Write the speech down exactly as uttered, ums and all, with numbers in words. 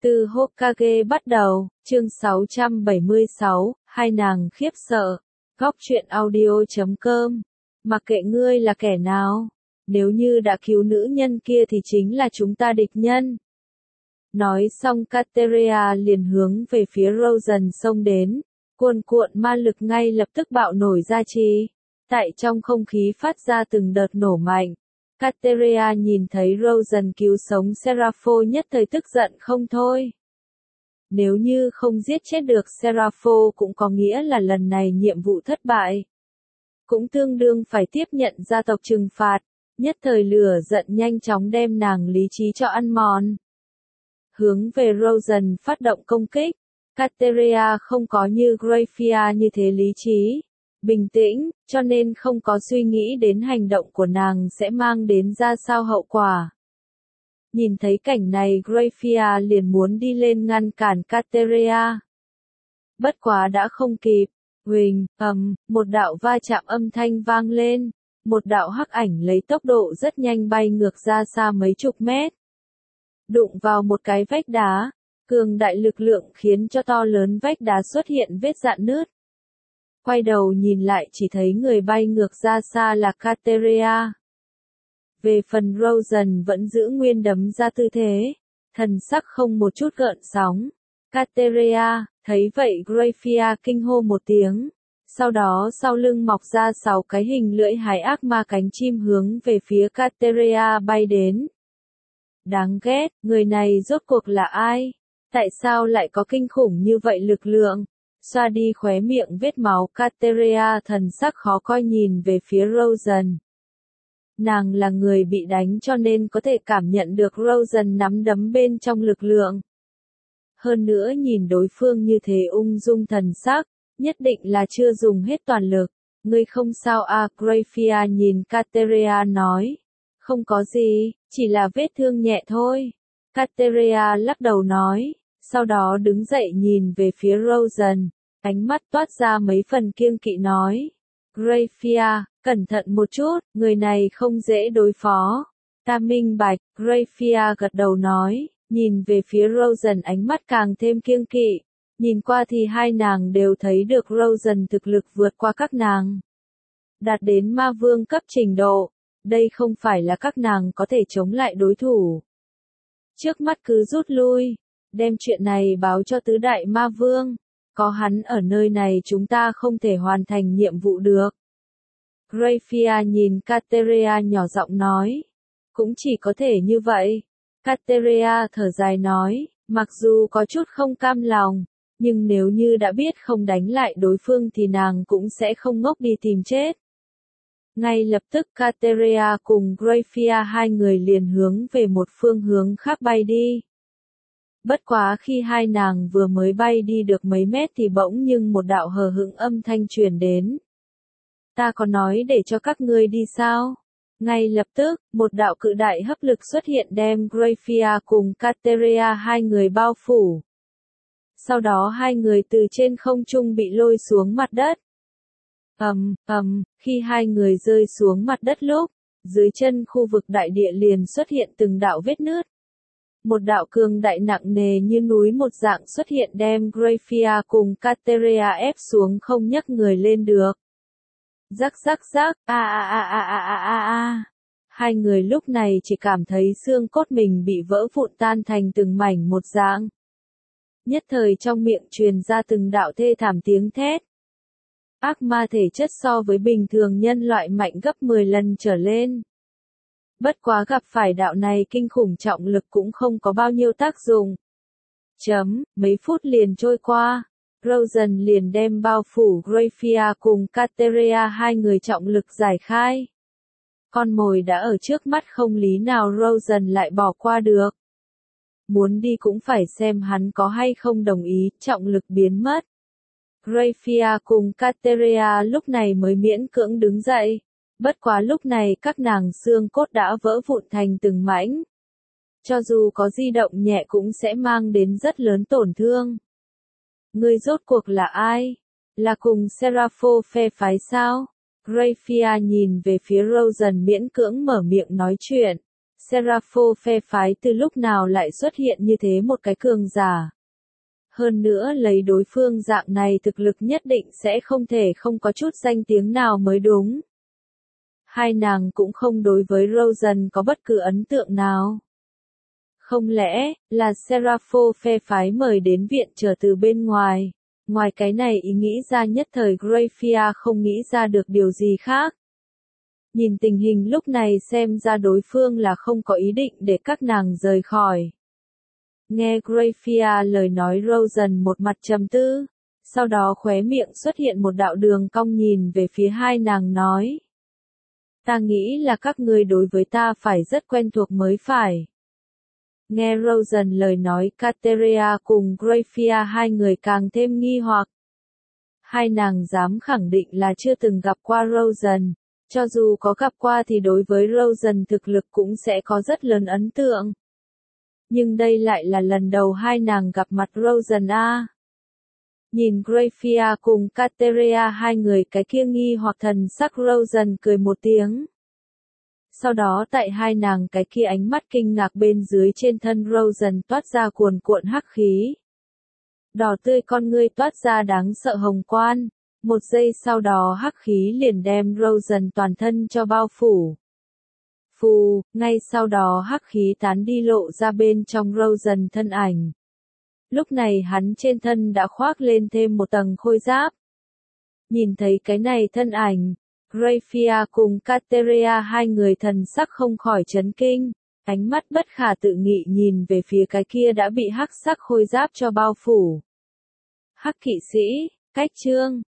Từ Hokage bắt đầu, chương sáu trăm bảy mươi sáu, hai nàng khiếp sợ. Góc truyện audio chấm com. Mặc kệ ngươi là kẻ nào, nếu như đã cứu nữ nhân kia thì chính là chúng ta địch nhân. Nói xong Kateria liền hướng về phía Rosen xông đến, cuồn cuộn ma lực ngay lập tức bạo nổi ra chi. Tại trong không khí phát ra từng đợt nổ mạnh. Kateria nhìn thấy Rosen cứu sống Serapho nhất thời tức giận không thôi. Nếu như không giết chết được Serapho cũng có nghĩa là lần này nhiệm vụ thất bại. Cũng tương đương phải tiếp nhận gia tộc trừng phạt, nhất thời lửa giận nhanh chóng đem nàng lý trí cho ăn mòn. Hướng về Rosen phát động công kích, Kateria không có như Grafia như thế lý trí. Bình tĩnh, cho nên không có suy nghĩ đến hành động của nàng sẽ mang đến ra sao hậu quả. Nhìn thấy cảnh này Grafia liền muốn đi lên ngăn cản Kateria. Bất quá đã không kịp, huỳnh, ầm, một đạo va chạm âm thanh vang lên, một đạo hắc ảnh lấy tốc độ rất nhanh bay ngược ra xa mấy chục mét. Đụng vào một cái vách đá, cường đại lực lượng khiến cho to lớn vách đá xuất hiện vết rạn nứt. Quay đầu nhìn lại chỉ thấy người bay ngược ra xa là Kateria. Về phần Rosen vẫn giữ nguyên đấm ra tư thế, thần sắc không một chút gợn sóng. Kateria, thấy vậy Grafia kinh hô một tiếng, sau đó sau lưng mọc ra sáu cái hình lưỡi hái ác ma cánh chim hướng về phía Kateria bay đến. Đáng ghét, người này rốt cuộc là ai? Tại sao lại có kinh khủng như vậy lực lượng? Xoa đi khóe miệng vết máu Kateria thần sắc khó coi nhìn về phía Rosen. Nàng là người bị đánh cho nên có thể cảm nhận được Rosen nắm đấm bên trong lực lượng. Hơn nữa nhìn đối phương như thế ung dung thần sắc, nhất định là chưa dùng hết toàn lực. Ngươi không sao à, Grafia nhìn Kateria nói. Không có gì, chỉ là vết thương nhẹ thôi. Kateria lắc đầu nói. Sau đó đứng dậy nhìn về phía Rosen, ánh mắt toát ra mấy phần kiêng kỵ nói. Grafia, cẩn thận một chút, người này không dễ đối phó. Ta minh bạch, Grafia gật đầu nói, nhìn về phía Rosen ánh mắt càng thêm kiêng kỵ. Nhìn qua thì hai nàng đều thấy được Rosen thực lực vượt qua các nàng. Đạt đến ma vương cấp trình độ, đây không phải là các nàng có thể chống lại đối thủ. Trước mắt cứ rút lui. Đem chuyện này báo cho tứ đại ma vương. Có hắn ở nơi này chúng ta không thể hoàn thành nhiệm vụ được. Grafia nhìn Kateria nhỏ giọng nói. Cũng chỉ có thể như vậy. Kateria thở dài nói, mặc dù có chút không cam lòng, nhưng nếu như đã biết không đánh lại đối phương thì nàng cũng sẽ không ngốc đi tìm chết. Ngay lập tức Kateria cùng Grafia hai người liền hướng về một phương hướng khác bay đi. Bất quá khi hai nàng vừa mới bay đi được mấy mét thì bỗng nhưng một đạo hờ hững âm thanh truyền đến. Ta có nói để cho các ngươi đi sao? Ngay lập tức, một đạo cự đại hấp lực xuất hiện đem Grafia cùng Kateria hai người bao phủ. Sau đó hai người từ trên không trung bị lôi xuống mặt đất. Ầm, ầm, khi hai người rơi xuống mặt đất lúc, dưới chân khu vực đại địa liền xuất hiện từng đạo vết nứt. Một đạo cường đại nặng nề như núi một dạng xuất hiện đem Grafia cùng Kateria ép xuống không nhấc người lên được. Rắc rắc rắc, a a a a a a a a. Hai người lúc này chỉ cảm thấy xương cốt mình bị vỡ vụn tan thành từng mảnh một dạng. Nhất thời trong miệng truyền ra từng đạo thê thảm tiếng thét. Ác ma thể chất so với bình thường nhân loại mạnh gấp mười lần trở lên. Bất quá gặp phải đạo này kinh khủng trọng lực cũng không có bao nhiêu tác dụng. Chấm, mấy phút liền trôi qua, Rosen liền đem bao phủ Grafia cùng Kateria hai người trọng lực giải khai. Con mồi đã ở trước mắt không lý nào Rosen lại bỏ qua được. Muốn đi cũng phải xem hắn có hay không đồng ý, trọng lực biến mất. Grafia cùng Kateria lúc này mới miễn cưỡng đứng dậy. Bất quá lúc này các nàng xương cốt đã vỡ vụn thành từng mảnh. Cho dù có di động nhẹ cũng sẽ mang đến rất lớn tổn thương. Ngươi rốt cuộc là ai? Là cùng Serapho phe phái sao? Grafia nhìn về phía Rosen miễn cưỡng mở miệng nói chuyện. Serapho phe phái từ lúc nào lại xuất hiện như thế một cái cường giả. Hơn nữa lấy đối phương dạng này thực lực nhất định sẽ không thể không có chút danh tiếng nào mới đúng. Hai nàng cũng không đối với Rosen có bất cứ ấn tượng nào. Không lẽ, là Serapho phe phái mời đến viện trở từ bên ngoài. Ngoài cái này ý nghĩ ra nhất thời Grafia không nghĩ ra được điều gì khác. Nhìn tình hình lúc này xem ra đối phương là không có ý định để các nàng rời khỏi. Nghe Grafia lời nói Rosen một mặt trầm tư, sau đó khóe miệng xuất hiện một đạo đường cong nhìn về phía hai nàng nói. Ta nghĩ là các ngươi đối với ta phải rất quen thuộc mới phải. Nghe Rosen lời nói Kateria cùng Grafia hai người càng thêm nghi hoặc. Hai nàng dám khẳng định là chưa từng gặp qua Rosen, cho dù có gặp qua thì đối với Rosen thực lực cũng sẽ có rất lớn ấn tượng. Nhưng đây lại là lần đầu hai nàng gặp mặt Rosen a. Nhìn Grafia cùng Kateria hai người cái kia nghi hoặc thần sắc Rosen cười một tiếng. Sau đó tại hai nàng cái kia ánh mắt kinh ngạc bên dưới trên thân Rosen toát ra cuồn cuộn hắc khí. Đỏ tươi con ngươi toát ra đáng sợ hồng quan, một giây sau đó hắc khí liền đem Rosen toàn thân cho bao phủ. Phù, ngay sau đó hắc khí tán đi lộ ra bên trong Rosen thân ảnh. Lúc này hắn trên thân đã khoác lên thêm một tầng khôi giáp. Nhìn thấy cái này thân ảnh, Grafia cùng Kateria hai người thần sắc không khỏi chấn kinh, ánh mắt bất khả tự nghị nhìn về phía cái kia đã bị hắc sắc khôi giáp cho bao phủ. Hắc kỵ sĩ, cách chương.